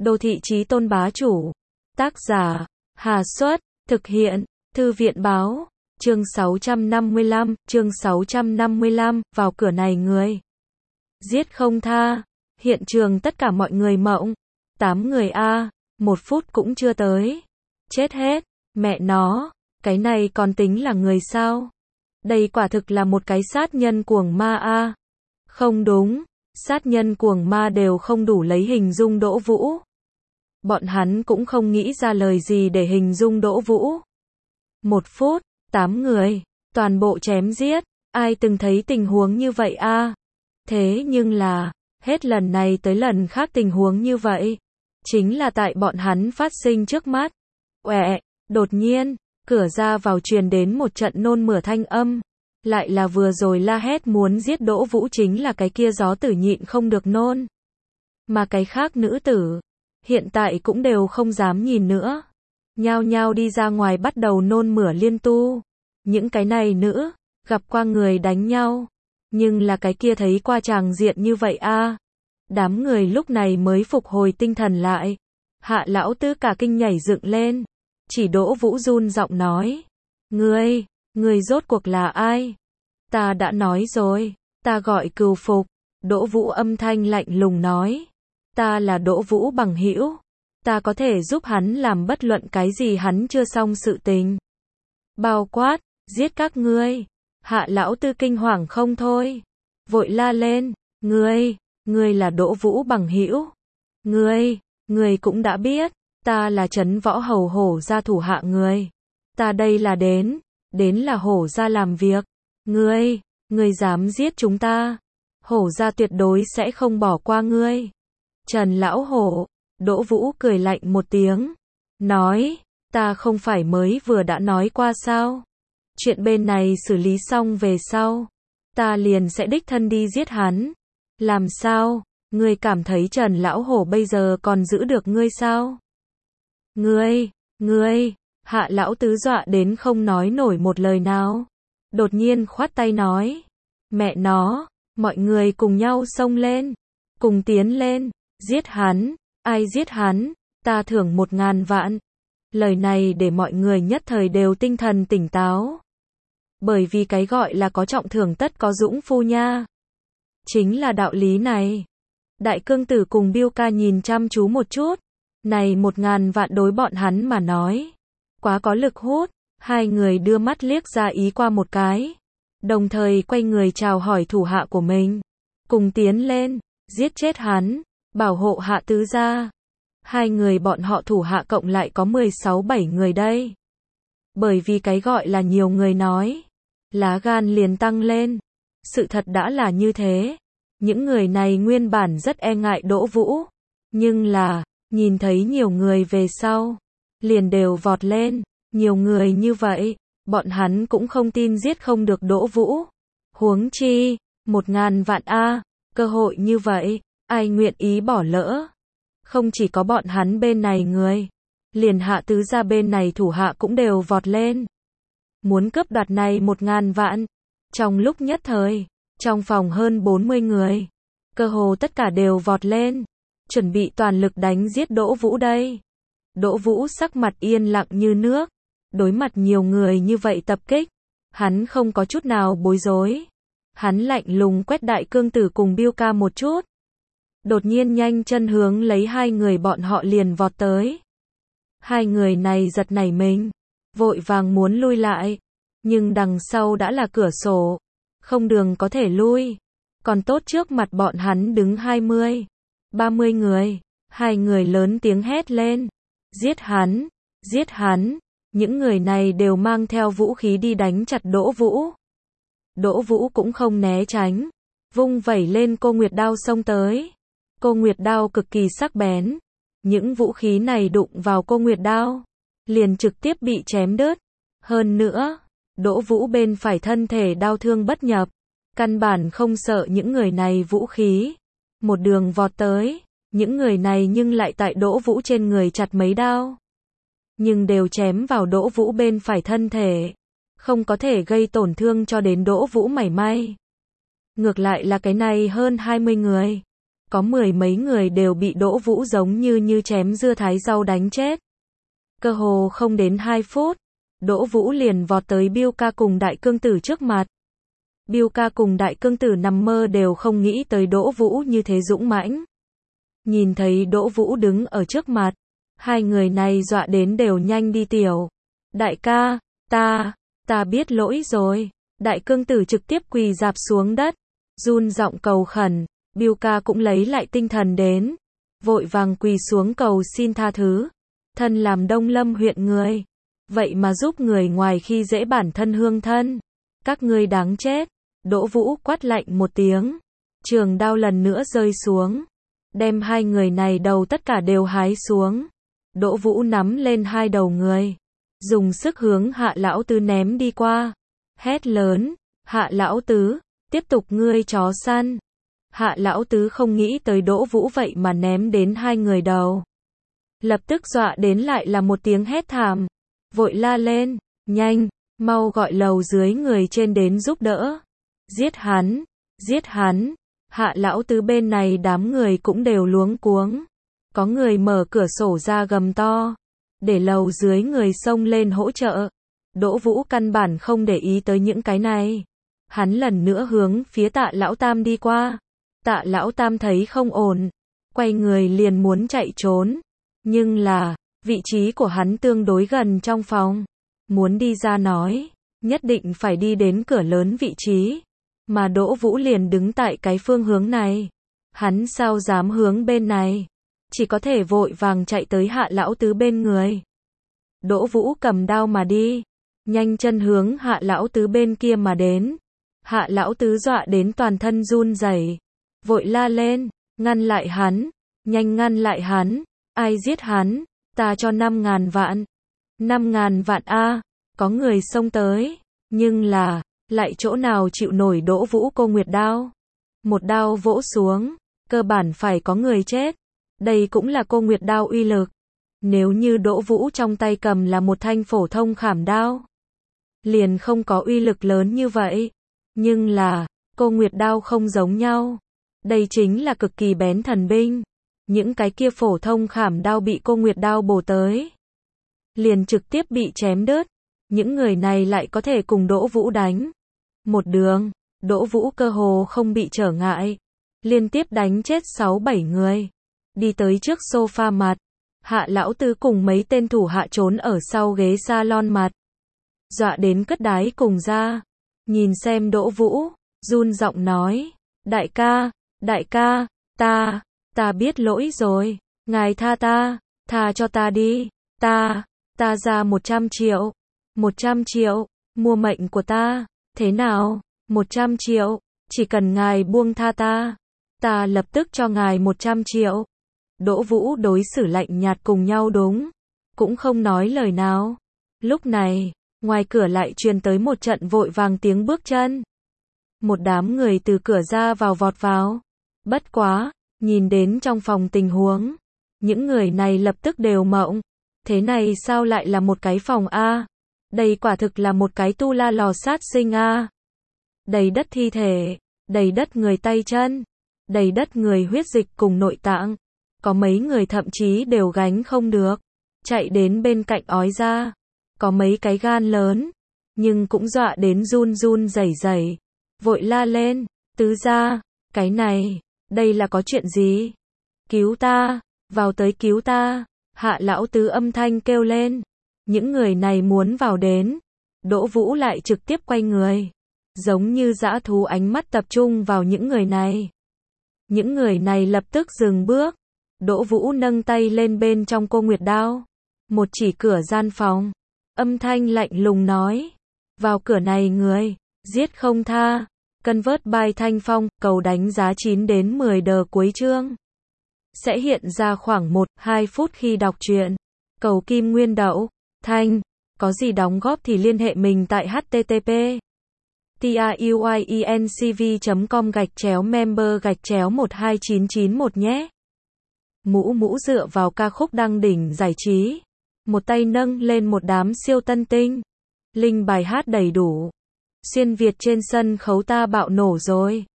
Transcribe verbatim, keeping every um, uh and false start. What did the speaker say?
Đô thị chí tôn bá chủ. Tác giả, Hà Xuất, thực hiện, Thư viện báo, chương sáu trăm năm mươi lăm, chương sáu trăm năm mươi lăm, vào cửa này người. Giết không tha, hiện trường tất cả mọi người mộng. Tám người a, một phút cũng chưa tới. Chết hết, mẹ nó, cái này còn tính là người sao? Đây quả thực là một cái sát nhân cuồng ma a. Không đúng, sát nhân cuồng ma đều không đủ lấy hình dung Đỗ Vũ. Bọn hắn cũng không nghĩ ra lời gì để hình dung Đỗ Vũ. Một phút, tám người, toàn bộ chém giết, ai từng thấy tình huống như vậy a? Thế nhưng là, hết lần này tới lần khác tình huống như vậy, chính là tại bọn hắn phát sinh trước mắt. Oẹ, đột nhiên, cửa ra vào truyền đến một trận nôn mửa thanh âm. Lại là vừa rồi la hét muốn giết Đỗ Vũ chính là cái kia gió tử nhịn không được nôn. Mà cái khác nữ tử, hiện tại cũng đều không dám nhìn nữa. Nhao nhao đi ra ngoài bắt đầu nôn mửa liên tu. Những cái này nữ, gặp qua người đánh nhau. Nhưng là cái kia thấy qua tràng diện như vậy a. Đám người lúc này mới phục hồi tinh thần lại. Hạ lão tứ cả kinh nhảy dựng lên. Chỉ Đỗ Vũ run giọng nói. Ngươi, ngươi rốt cuộc là ai? Ta đã nói rồi, ta gọi Cừu Phục. Đỗ Vũ âm thanh lạnh lùng nói. Ta là Đỗ Vũ bằng hữu. Ta có thể giúp hắn làm bất luận cái gì hắn chưa xong sự tình. Bao quát, giết các ngươi. Hạ lão tư kinh hoàng không thôi. Vội la lên, ngươi, ngươi là Đỗ Vũ bằng hữu. Ngươi, ngươi cũng đã biết, ta là Trấn Võ Hầu Hổ gia thủ hạ ngươi. Ta đây là đến, đến là Hổ gia làm việc. Ngươi, ngươi dám giết chúng ta. Hổ gia tuyệt đối sẽ không bỏ qua ngươi. Trần Lão Hổ, Đỗ Vũ cười lạnh một tiếng. Nói, ta không phải mới vừa đã nói qua sao? Chuyện bên này xử lý xong về sau. Ta liền sẽ đích thân đi giết hắn. Làm sao? Ngươi cảm thấy Trần Lão Hổ bây giờ còn giữ được ngươi sao? Ngươi, ngươi, Hạ Lão Tứ dọa đến không nói nổi một lời nào. Đột nhiên khoát tay nói. Mẹ nó, mọi người cùng nhau xông lên. Cùng tiến lên, giết hắn. Ai giết hắn, ta thưởng một ngàn vạn. Lời này để mọi người nhất thời đều tinh thần tỉnh táo. Bởi vì cái gọi là có trọng thưởng tất có dũng phu nha. Chính là đạo lý này. Đại Cương Tử cùng Biêu Ca nhìn chăm chú một chút. Này một ngàn vạn đối bọn hắn mà nói. Quá có lực hút. Hai người đưa mắt liếc ra ý qua một cái. Đồng thời quay người chào hỏi thủ hạ của mình. Cùng tiến lên, giết chết hắn. Bảo hộ Hạ tứ gia. Hai người bọn họ thủ hạ cộng lại có mười sáu bảy người đây. Bởi vì cái gọi là nhiều người nói. Lá gan liền tăng lên. Sự thật đã là như thế. Những người này nguyên bản rất e ngại Đỗ Vũ. Nhưng là, nhìn thấy nhiều người về sau. Liền đều vọt lên. Nhiều người như vậy, bọn hắn cũng không tin giết không được Đỗ Vũ. Huống chi, một ngàn vạn a, cơ hội như vậy. Ai nguyện ý bỏ lỡ? Không chỉ có bọn hắn bên này người, liền Hạ tứ gia bên này thủ hạ cũng đều vọt lên. Muốn cướp đoạt này một ngàn vạn. Trong lúc nhất thời, trong phòng hơn bốn mươi người, cơ hồ tất cả đều vọt lên, chuẩn bị toàn lực đánh giết Đỗ Vũ đây. Đỗ Vũ sắc mặt yên lặng như nước, đối mặt nhiều người như vậy tập kích, hắn không có chút nào bối rối. Hắn lạnh lùng quét Đại Cương Tử cùng Biêu Ca một chút. Đột nhiên nhanh chân hướng lấy hai người bọn họ liền vọt tới. Hai người này giật nảy mình, vội vàng muốn lui lại, nhưng đằng sau đã là cửa sổ, không đường có thể lui. Còn tốt trước mặt bọn hắn đứng hai mươi, ba mươi người, hai người lớn tiếng hét lên, giết hắn, giết hắn. Những người này đều mang theo vũ khí đi đánh chặt Đỗ Vũ. Đỗ Vũ cũng không né tránh, vung vẩy lên cô Nguyệt đao xông tới. Cô Nguyệt đao cực kỳ sắc bén. Những vũ khí này đụng vào cô Nguyệt đao, liền trực tiếp bị chém đứt. Hơn nữa, Đỗ Vũ bên phải thân thể đao thương bất nhập. Căn bản không sợ những người này vũ khí. Một đường vọt tới, những người này nhưng lại tại Đỗ Vũ trên người chặt mấy đao. Nhưng đều chém vào Đỗ Vũ bên phải thân thể. Không có thể gây tổn thương cho đến Đỗ Vũ mảy may. Ngược lại là cái này hơn hai mươi người. có mười mấy người đều bị Đỗ Vũ giống như như chém dưa thái rau đánh chết. Cơ hồ không đến hai phút, Đỗ Vũ liền vọt tới Biêu Ca cùng Đại Cương Tử trước mặt. Biêu Ca cùng Đại Cương Tử nằm mơ đều không nghĩ tới Đỗ Vũ như thế dũng mãnh. Nhìn thấy Đỗ Vũ đứng ở trước mặt, hai người này dọa đến đều nhanh đi tiểu. Đại ca, ta, ta biết lỗi rồi. Đại Cương Tử trực tiếp quỳ rạp xuống đất, run giọng cầu khẩn. Biêu Ca cũng lấy lại tinh thần đến, vội vàng quỳ xuống cầu xin tha thứ. Thân làm Đông Lâm huyện người, vậy mà giúp người ngoài khi dễ bản thân hương thân. Các ngươi đáng chết. Đỗ Vũ quát lạnh một tiếng, trường đao lần nữa rơi xuống, đem hai người này đầu tất cả đều hái xuống. Đỗ Vũ nắm lên hai đầu người, dùng sức hướng Hạ lão tứ ném đi qua, hét lớn, Hạ lão tứ, tiếp tục ngươi chó săn. Hạ lão tứ không nghĩ tới Đỗ Vũ vậy mà ném đến hai người đầu. Lập tức dọa đến lại là một tiếng hét thảm, vội la lên, nhanh, mau gọi lầu dưới người trên đến giúp đỡ. Giết hắn, giết hắn. Hạ lão tứ bên này đám người cũng đều luống cuống. Có người mở cửa sổ ra gầm to, để lầu dưới người xông lên hỗ trợ. Đỗ Vũ căn bản không để ý tới những cái này. Hắn lần nữa hướng phía Tạ lão tam đi qua. Tạ lão tam thấy không ổn, quay người liền muốn chạy trốn. Nhưng là, vị trí của hắn tương đối gần trong phòng. Muốn đi ra nói, nhất định phải đi đến cửa lớn vị trí. Mà Đỗ Vũ liền đứng tại cái phương hướng này. Hắn sao dám hướng bên này? Chỉ có thể vội vàng chạy tới Hạ lão tứ bên người. Đỗ Vũ cầm đao mà đi, nhanh chân hướng Hạ lão tứ bên kia mà đến. Hạ lão tứ dọa đến toàn thân run rẩy, vội la lên, ngăn lại hắn, nhanh ngăn lại hắn, ai giết hắn, ta cho năm ngàn vạn. Năm ngàn vạn a, có người xông tới, nhưng là, lại chỗ nào chịu nổi Đỗ Vũ cô nguyệt đao. Một đao vỗ xuống, cơ bản phải có người chết. Đây cũng là cô nguyệt đao uy lực. Nếu như Đỗ Vũ trong tay cầm là một thanh phổ thông khảm đao, liền không có uy lực lớn như vậy. Nhưng là, cô nguyệt đao không giống nhau. Đây chính là cực kỳ bén thần binh. Những cái kia phổ thông khảm đao bị cô nguyệt đao bổ tới, liền trực tiếp bị chém đứt. Những người này lại có thể cùng Đỗ Vũ đánh. Một đường, Đỗ Vũ cơ hồ không bị trở ngại, liên tiếp đánh chết sáu bảy người. Đi tới trước sofa mặt, Hạ lão tứ cùng mấy tên thủ hạ trốn ở sau ghế salon mặt. Dọa đến cất đái cùng ra. Nhìn xem Đỗ Vũ, run giọng nói, đại ca, đại ca, ta, ta biết lỗi rồi, ngài tha ta, tha cho ta đi, ta, ta ra một trăm triệu, một trăm triệu, mua mệnh của ta, thế nào, một trăm triệu, chỉ cần ngài buông tha ta, ta lập tức cho ngài một trăm triệu. Đỗ Vũ đối xử lạnh nhạt cùng nhau đúng, cũng không nói lời nào. Lúc này, ngoài cửa lại truyền tới một trận vội vàng tiếng bước chân. Một đám người từ cửa ra vào vọt vào. Bất quá, nhìn đến trong phòng tình huống, những người này lập tức đều mộng. Thế này sao lại là một cái phòng a? Đây quả thực là một cái tu la lò sát sinh a. Đầy đất thi thể, đầy đất người tay chân, đầy đất người huyết dịch cùng nội tạng. Có mấy người thậm chí đều gánh không được, chạy đến bên cạnh ói ra. Có mấy cái gan lớn, nhưng cũng dọa đến run run rẩy rẩy, vội la lên, tứ gia, cái này, đây là có chuyện gì? Cứu ta, vào tới cứu ta. Hạ lão tứ âm thanh kêu lên. Những người này muốn vào đến, Đỗ Vũ lại trực tiếp quay người, giống như dã thú ánh mắt tập trung vào những người này. Những người này lập tức dừng bước. Đỗ Vũ nâng tay lên bên trong cô nguyệt đao, một chỉ cửa gian phòng, âm thanh lạnh lùng nói, vào cửa này người, giết không tha. Convert by Thanh Phong, cầu đánh giá chín đến mười đờ cuối chương. Sẽ hiện ra khoảng một đến hai phút khi đọc truyện. Cầu kim nguyên đậu, Thanh, có gì đóng góp thì liên hệ mình tại http truyencv chấm com gạch chéo member gạch chéo một hai chín chín một nhé. Mũ mũ dựa vào ca khúc đăng đỉnh giải trí, một tay nâng lên một đám siêu tân tinh. Linh bài hát đầy đủ. Xuyên Việt trên sân khấu ta bạo nổ rồi.